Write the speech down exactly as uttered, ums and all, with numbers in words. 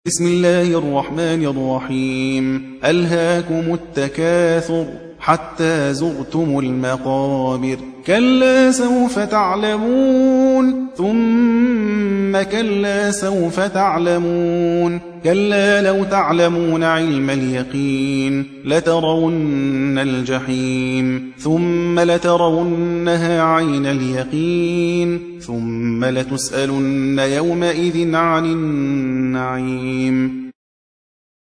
بسم الله الرحمن الرحيم ألهاكم التكاثر حتى زرتم المقابر كلا سوف تعلمون ثم كلا سوف تعلمون كلا لو تعلمون علم اليقين لترون الجحيم ثم لترونها عين اليقين ثم لتسألن يومئذ عن النعيم